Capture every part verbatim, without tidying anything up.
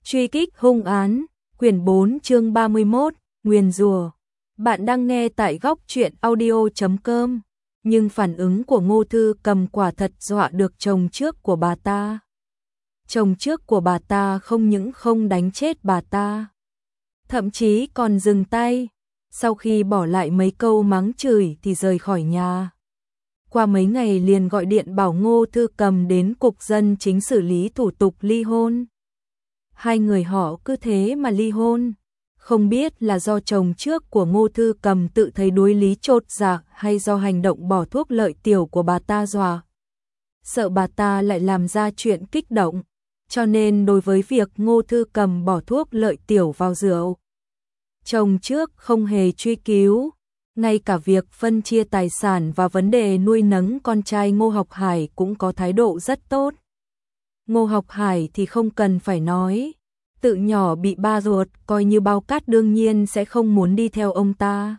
Truy kích hung án, quyển bốn chương ba mươi mốt, nguyền rủa. Bạn đang nghe tại góc truyện audio chấm com, nhưng phản ứng của Ngô Thư Cầm quả thật dọa được chồng trước của bà ta. Chồng trước của bà ta không những không đánh chết bà ta, thậm chí còn dừng tay, sau khi bỏ lại mấy câu mắng chửi thì rời khỏi nhà. Qua mấy ngày liền gọi điện bảo Ngô Thư Cầm đến cục dân chính xử lý thủ tục ly hôn. Hai người họ cứ thế mà ly hôn, không biết là do chồng trước của Ngô Thư Cầm tự thấy đối lý chột dạ hay do hành động bỏ thuốc lợi tiểu của bà ta dọa. Sợ bà ta lại làm ra chuyện kích động, cho nên đối với việc Ngô Thư Cầm bỏ thuốc lợi tiểu vào rượu, chồng trước không hề truy cứu. Ngay cả việc phân chia tài sản và vấn đề nuôi nấng con trai Ngô Học Hải cũng có thái độ rất tốt. Ngô Học Hải thì không cần phải nói, tự nhỏ bị ba ruột coi như bao cát đương nhiên sẽ không muốn đi theo ông ta.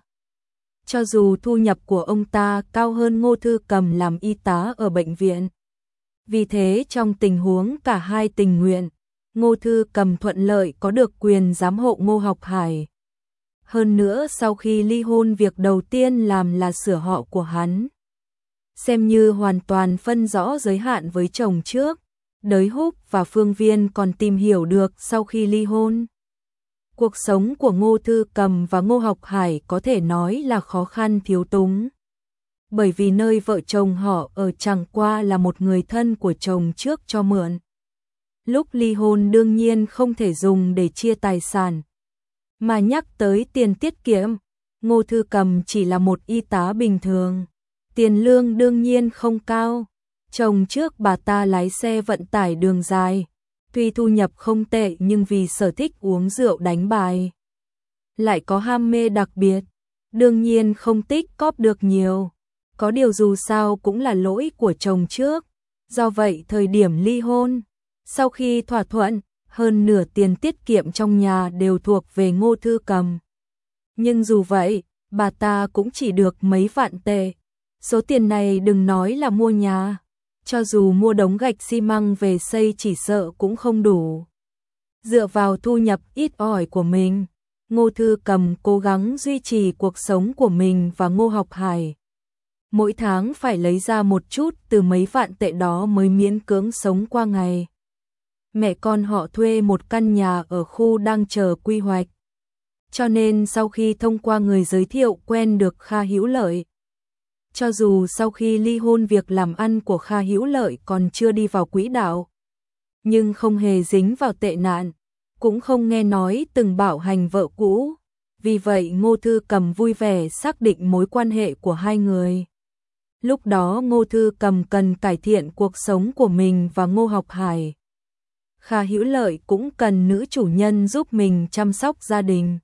Cho dù thu nhập của ông ta cao hơn Ngô Thư Cầm làm y tá ở bệnh viện. Vì thế trong tình huống cả hai tình nguyện, Ngô Thư Cầm thuận lợi có được quyền giám hộ Ngô Học Hải. Hơn nữa sau khi ly hôn việc đầu tiên làm là sửa họ của hắn. Xem như hoàn toàn phân rõ giới hạn với chồng trước. Đới Húc và Phương Viên còn tìm hiểu được sau khi ly hôn. Cuộc sống của Ngô Thư Cầm và Ngô Học Hải có thể nói là khó khăn thiếu túng. Bởi vì nơi vợ chồng họ ở chẳng qua là một người thân của chồng trước cho mượn. Lúc ly hôn đương nhiên không thể dùng để chia tài sản. Mà nhắc tới tiền tiết kiệm, Ngô Thư Cầm chỉ là một y tá bình thường. Tiền lương đương nhiên không cao. Chồng trước bà ta lái xe vận tải đường dài, tuy thu nhập không tệ nhưng vì sở thích uống rượu đánh bài, lại có ham mê đặc biệt, đương nhiên không tích cóp được nhiều. Có điều dù sao cũng là lỗi của chồng trước, do vậy thời điểm ly hôn, sau khi thỏa thuận, hơn nửa tiền tiết kiệm trong nhà đều thuộc về Ngô Thư Cầm. Nhưng dù vậy, bà ta cũng chỉ được mấy vạn tệ. Số tiền này đừng nói là mua nhà, cho dù mua đống gạch xi măng về xây chỉ sợ cũng không đủ. Dựa vào thu nhập ít ỏi của mình, Ngô Thư Cầm cố gắng duy trì cuộc sống của mình và Ngô Học Hải. Mỗi tháng phải lấy ra một chút từ mấy vạn tệ đó mới miễn cưỡng sống qua ngày. Mẹ con họ thuê một căn nhà ở khu đang chờ quy hoạch. Cho nên sau khi thông qua người giới thiệu quen được Kha Hữu Lợi. Cho dù sau khi ly hôn việc làm ăn của Kha Hữu Lợi còn chưa đi vào quỹ đạo, nhưng không hề dính vào tệ nạn, cũng không nghe nói từng bạo hành vợ cũ. Vì vậy Ngô Thư Cầm vui vẻ xác định mối quan hệ của hai người. Lúc đó Ngô Thư Cầm cần cải thiện cuộc sống của mình và Ngô Học Hải. Kha Hữu Lợi cũng cần nữ chủ nhân giúp mình chăm sóc gia đình.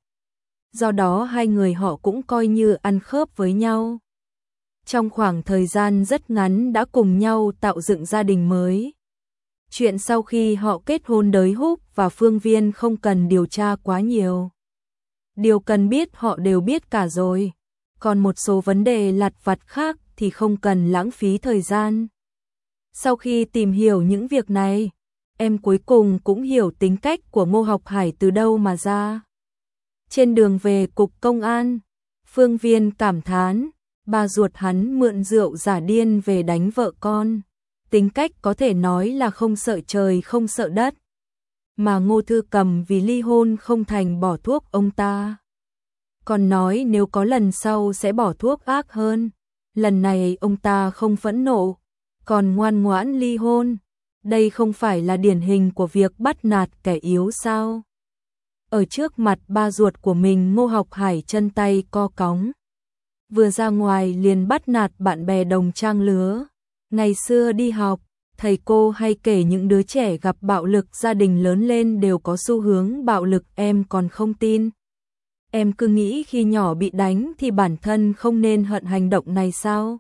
Do đó hai người họ cũng coi như ăn khớp với nhau. Trong khoảng thời gian rất ngắn đã cùng nhau tạo dựng gia đình mới. Chuyện sau khi họ kết hôn Đới Húc và Phương Viên không cần điều tra quá nhiều. Điều cần biết họ đều biết cả rồi. Còn một số vấn đề lặt vặt khác thì không cần lãng phí thời gian. Sau khi tìm hiểu những việc này, em cuối cùng cũng hiểu tính cách của Ngô Học Hải từ đâu mà ra. Trên đường về cục công an, Phương Viên cảm thán, bà ruột hắn mượn rượu giả điên về đánh vợ con. Tính cách có thể nói là không sợ trời không sợ đất. Mà Ngô Thư Cầm vì ly hôn không thành bỏ thuốc ông ta. Còn nói nếu có lần sau sẽ bỏ thuốc ác hơn. Lần này ông ta không phẫn nộ, còn ngoan ngoãn ly hôn. Đây không phải là điển hình của việc bắt nạt kẻ yếu sao? Ở trước mặt ba ruột của mình Ngô Học Hải chân tay co cóng. Vừa ra ngoài liền bắt nạt bạn bè đồng trang lứa. Ngày xưa đi học, thầy cô hay kể những đứa trẻ gặp bạo lực gia đình lớn lên đều có xu hướng bạo lực, em còn không tin. Em cứ nghĩ khi nhỏ bị đánh thì bản thân không nên hận hành động này sao?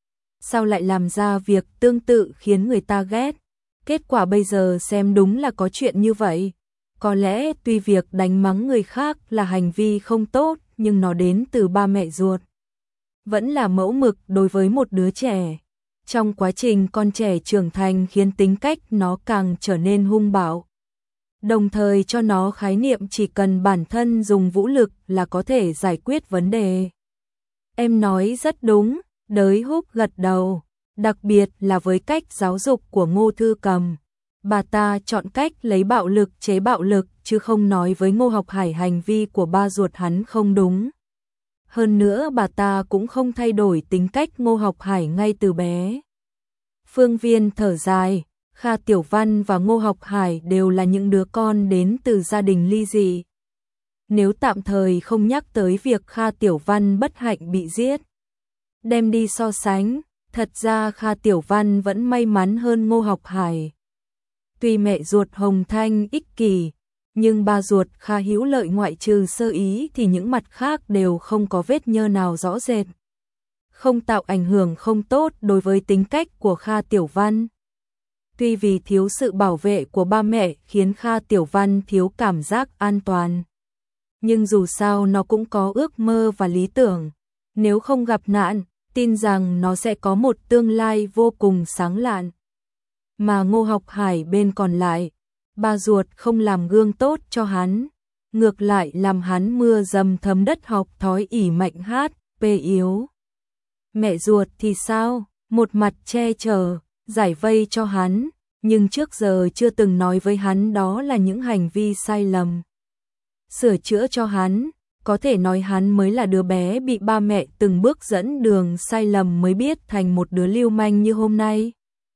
Sao lại làm ra việc tương tự khiến người ta ghét? Kết quả bây giờ xem đúng là có chuyện như vậy. Có lẽ tuy việc đánh mắng người khác là hành vi không tốt, nhưng nó đến từ ba mẹ ruột. Vẫn là mẫu mực đối với một đứa trẻ. Trong quá trình con trẻ trưởng thành khiến tính cách nó càng trở nên hung bạo. đồng thời cho nó khái niệm chỉ cần bản thân dùng vũ lực là có thể giải quyết vấn đề. Em nói rất đúng, Đới Húc gật đầu, đặc biệt là với cách giáo dục của Ngô Thư Cầm. Bà ta chọn cách lấy bạo lực chế bạo lực chứ không nói với Ngô Học Hải hành vi của ba ruột hắn không đúng. Hơn nữa bà ta cũng không thay đổi tính cách Ngô Học Hải ngay từ bé. Phương Viên thở dài, Kha Tiểu Văn và Ngô Học Hải đều là những đứa con đến từ gia đình ly dị. Nếu tạm thời không nhắc tới việc Kha Tiểu Văn bất hạnh bị giết, đem đi so sánh, thật ra Kha Tiểu Văn vẫn may mắn hơn Ngô Học Hải. Tuy mẹ ruột Hồng Thanh ích kỷ, nhưng ba ruột Kha Hữu Lợi ngoại trừ sơ ý thì những mặt khác đều không có vết nhơ nào rõ rệt, không tạo ảnh hưởng không tốt đối với tính cách của Kha Tiểu Văn. Tuy vì thiếu sự bảo vệ của ba mẹ khiến Kha Tiểu Văn thiếu cảm giác an toàn, nhưng dù sao nó cũng có ước mơ và lý tưởng. Nếu không gặp nạn, tin rằng nó sẽ có một tương lai vô cùng sáng lạn. Mà Ngô Học Hải bên còn lại, ba ruột không làm gương tốt cho hắn, ngược lại làm hắn mưa dầm thấm đất học thói ỉ mạnh hát, pê yếu. Mẹ ruột thì sao? Một mặt che chở, giải vây cho hắn, nhưng trước giờ chưa từng nói với hắn đó là những hành vi sai lầm. Sửa chữa cho hắn, có thể nói hắn mới là đứa bé bị ba mẹ từng bước dẫn đường sai lầm mới biết thành một đứa lưu manh như hôm nay.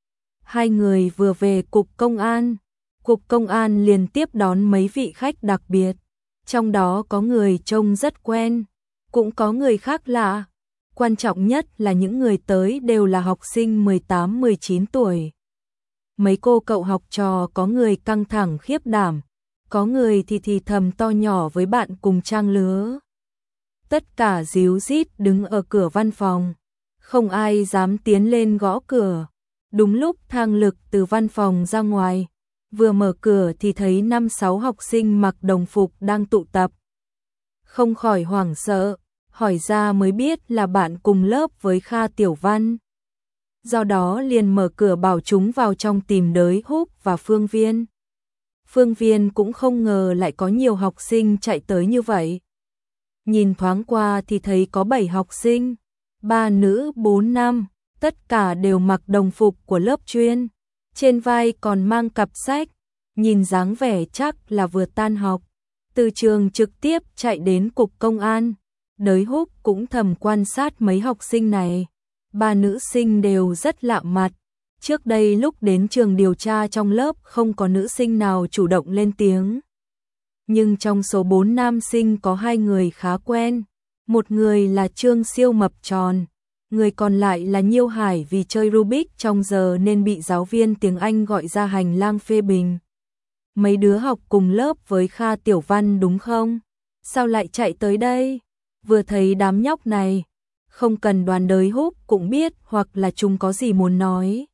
Hai người vừa về cục công an, cục công an liền tiếp đón mấy vị khách đặc biệt, trong đó có người trông rất quen, cũng có người khác lạ. Quan trọng nhất là những người tới đều là học sinh mười tám mười chín tuổi. Mấy cô cậu học trò có người căng thẳng khiếp đảm, có người thì thì thầm to nhỏ với bạn cùng trang lứa. Tất cả ríu rít đứng ở cửa văn phòng, không ai dám tiến lên gõ cửa. Đúng lúc Thang Lực từ văn phòng ra ngoài, vừa mở cửa thì thấy năm sáu học sinh mặc đồng phục đang tụ tập. Không khỏi hoảng sợ, hỏi ra mới biết là bạn cùng lớp với Kha Tiểu Văn. Do đó liền mở cửa bảo chúng vào trong tìm Đới Húc và Phương Viên. Phương Viên cũng không ngờ lại có nhiều học sinh chạy tới như vậy. Nhìn thoáng qua thì thấy có bảy học sinh, ba nữ bốn nam, tất cả đều mặc đồng phục của lớp chuyên, trên vai còn mang cặp sách, nhìn dáng vẻ chắc là vừa tan học, từ trường trực tiếp chạy đến cục công an. Đới Húc cũng thầm quan sát mấy học sinh này, ba nữ sinh đều rất lạ mặt. Trước đây lúc đến trường điều tra trong lớp không có nữ sinh nào chủ động lên tiếng. Nhưng trong số bốn nam sinh có hai người khá quen, một người là Trương Siêu mập tròn, người còn lại là Nhiêu Hải vì chơi Rubik trong giờ nên bị giáo viên tiếng Anh gọi ra hành lang phê bình. Mấy đứa học cùng lớp với Kha Tiểu Văn đúng không? Sao lại chạy tới đây? Vừa thấy đám nhóc này, không cần đoán Đới Húc cũng biết hoặc là chúng có gì muốn nói,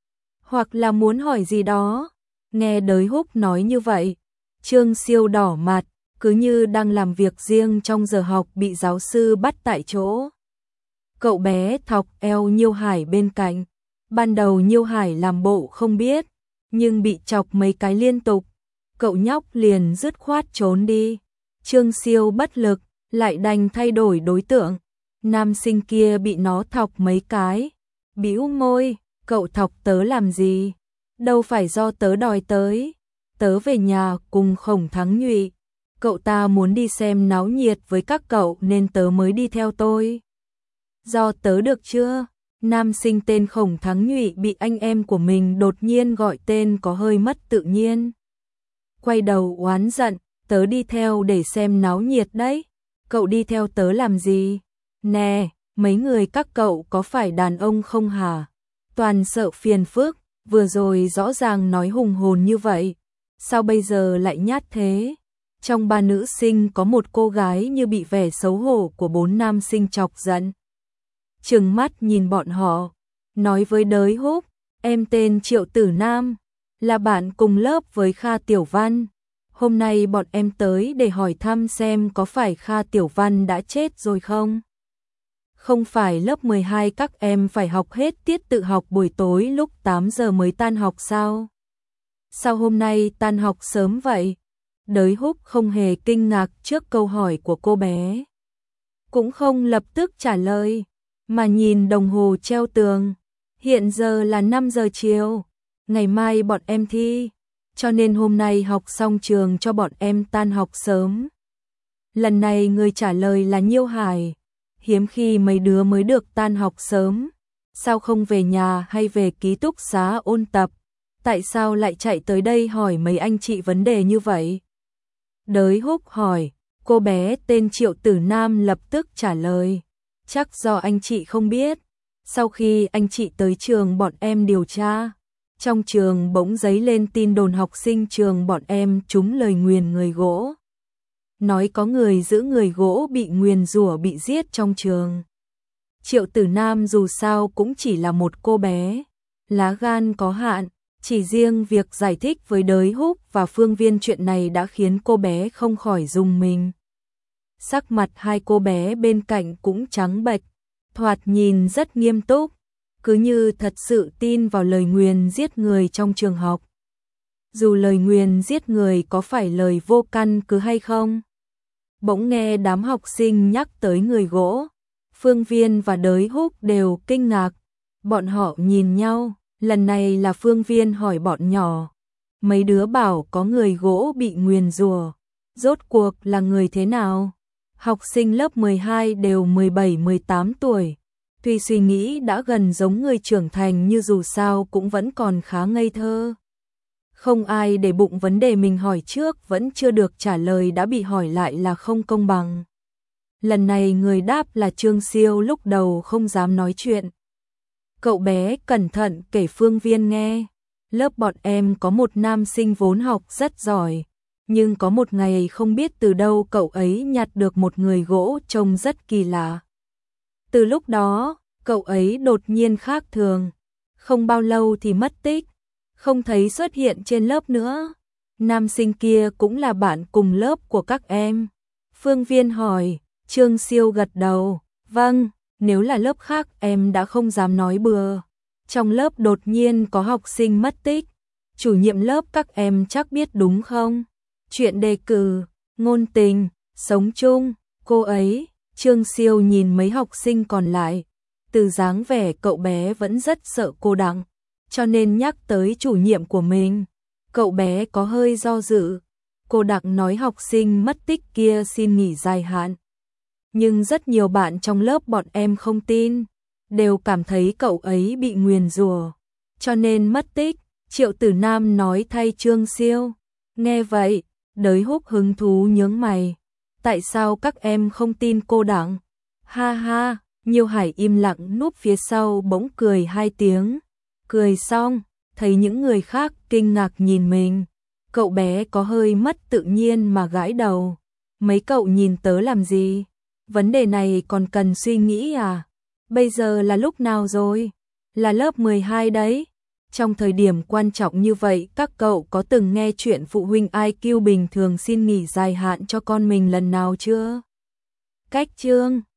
hoặc là muốn hỏi gì đó. Nghe Đới Húc nói như vậy, Trương Siêu đỏ mặt, cứ như đang làm việc riêng trong giờ học bị giáo sư bắt tại chỗ. Cậu bé thọc eo Nhiêu Hải bên cạnh. Ban đầu Nhiêu Hải làm bộ không biết, nhưng bị chọc mấy cái liên tục, cậu nhóc liền dứt khoát trốn đi. Trương Siêu bất lực, lại đành thay đổi đối tượng. Nam sinh kia bị nó thọc mấy cái, bĩu môi, cậu thọc tớ làm gì? Đâu phải do tớ đòi tới. Tớ về nhà cùng Khổng Thắng Nhụy, cậu ta muốn đi xem náo nhiệt với các cậu nên tớ mới đi theo tôi. Do tớ được chưa? Nam sinh tên Khổng Thắng Nhụy bị anh em của mình đột nhiên gọi tên có hơi mất tự nhiên. Quay đầu oán giận, tớ đi theo để xem náo nhiệt đấy. Cậu đi theo tớ làm gì? Nè, mấy người các cậu có phải đàn ông không hả? Toàn sợ phiền phức, vừa rồi rõ ràng nói hùng hồn như vậy, sao bây giờ lại nhát thế? Trong ba nữ sinh có một cô gái như bị vẻ xấu hổ của bốn nam sinh chọc giận. Trừng mắt nhìn bọn họ, nói với Đới Húc, em tên Triệu Tử Nam, là bạn cùng lớp với Kha Tiểu Văn. Hôm nay bọn em tới để hỏi thăm xem có phải Kha Tiểu Văn đã chết rồi không? Không phải lớp mười hai các em phải học hết tiết tự học buổi tối lúc tám giờ mới tan học sao? sao hôm nay tan học sớm vậy? Đới Húc không hề kinh ngạc trước câu hỏi của cô bé. Cũng không lập tức trả lời, mà nhìn đồng hồ treo tường. Hiện giờ là năm giờ chiều, ngày mai bọn em thi, cho nên hôm nay học xong trường cho bọn em tan học sớm. Lần này người trả lời là Nhiêu Hải, hiếm khi mấy đứa mới được tan học sớm. Sao không về nhà hay về ký túc xá ôn tập? Tại sao lại chạy tới đây hỏi mấy anh chị vấn đề như vậy? Đới Húc hỏi, cô bé tên Triệu Tử Nam lập tức trả lời. Chắc do anh chị không biết. Sau khi anh chị tới trường bọn em điều tra, trong trường bỗng dấy lên tin đồn học sinh trường bọn em trúng lời nguyền người gỗ. Nói có người giữ người gỗ bị nguyền rủa bị giết trong trường. Triệu Tử Nam dù sao cũng chỉ là một cô bé, lá gan có hạn, chỉ riêng việc giải thích với Đới Húc và Phương Viên chuyện này đã khiến cô bé không khỏi rùng mình. Sắc mặt hai cô bé bên cạnh cũng trắng bệch, thoạt nhìn rất nghiêm túc, cứ như thật sự tin vào lời nguyền giết người trong trường học. Dù lời nguyền giết người có phải lời vô căn cứ hay không. Bỗng nghe đám học sinh nhắc tới người gỗ, Phương Viên và Đới Húc đều kinh ngạc, bọn họ nhìn nhau, lần này là Phương Viên hỏi bọn nhỏ. Mấy đứa bảo có người gỗ bị nguyền rủa, rốt cuộc là người thế nào? Học sinh lớp mười hai đều mười bảy mười tám tuổi, tuy suy nghĩ đã gần giống người trưởng thành nhưng dù sao cũng vẫn còn khá ngây thơ. Không ai để bụng vấn đề mình hỏi trước vẫn chưa được trả lời đã bị hỏi lại là không công bằng. Lần này người đáp là Trương Siêu lúc đầu không dám nói chuyện. Cậu bé cẩn thận kể Phương Viên nghe, lớp bọn em có một nam sinh vốn học rất giỏi, nhưng có một ngày không biết từ đâu cậu ấy nhặt được một người gỗ trông rất kỳ lạ. Từ lúc đó, cậu ấy đột nhiên khác thường, không bao lâu thì mất tích, không thấy xuất hiện trên lớp nữa. Nam sinh kia cũng là bạn cùng lớp của các em. Phương Viên hỏi, Trương Siêu gật đầu, vâng, nếu là lớp khác em đã không dám nói bừa. Trong lớp đột nhiên có học sinh mất tích, chủ nhiệm lớp các em chắc biết đúng không? Chuyện đề cử, ngôn tình, sống chung, cô ấy. Trương Siêu nhìn mấy học sinh còn lại, từ dáng vẻ cậu bé vẫn rất sợ cô Đặng, cho nên nhắc tới chủ nhiệm của mình. Cậu bé có hơi do dự, cô Đặng nói học sinh mất tích kia xin nghỉ dài hạn. Nhưng rất nhiều bạn trong lớp bọn em không tin, đều cảm thấy cậu ấy bị nguyền rủa, cho nên mất tích. Triệu Tử Nam nói thay Trương Siêu. Nghe vậy, Đới Húc hứng thú nhướng mày. Tại sao các em không tin cô Đặng? Ha ha, Nhiêu Hải im lặng núp phía sau bỗng cười hai tiếng. Cười xong, thấy những người khác kinh ngạc nhìn mình. Cậu bé có hơi mất tự nhiên mà gãi đầu. Mấy cậu nhìn tớ làm gì? Vấn đề này còn cần suy nghĩ à? Bây giờ là lúc nào rồi? Là lớp mười hai đấy. Trong thời điểm quan trọng như vậy, các cậu có từng nghe chuyện phụ huynh i kiu bình thường xin nghỉ dài hạn cho con mình lần nào chưa? Cách chương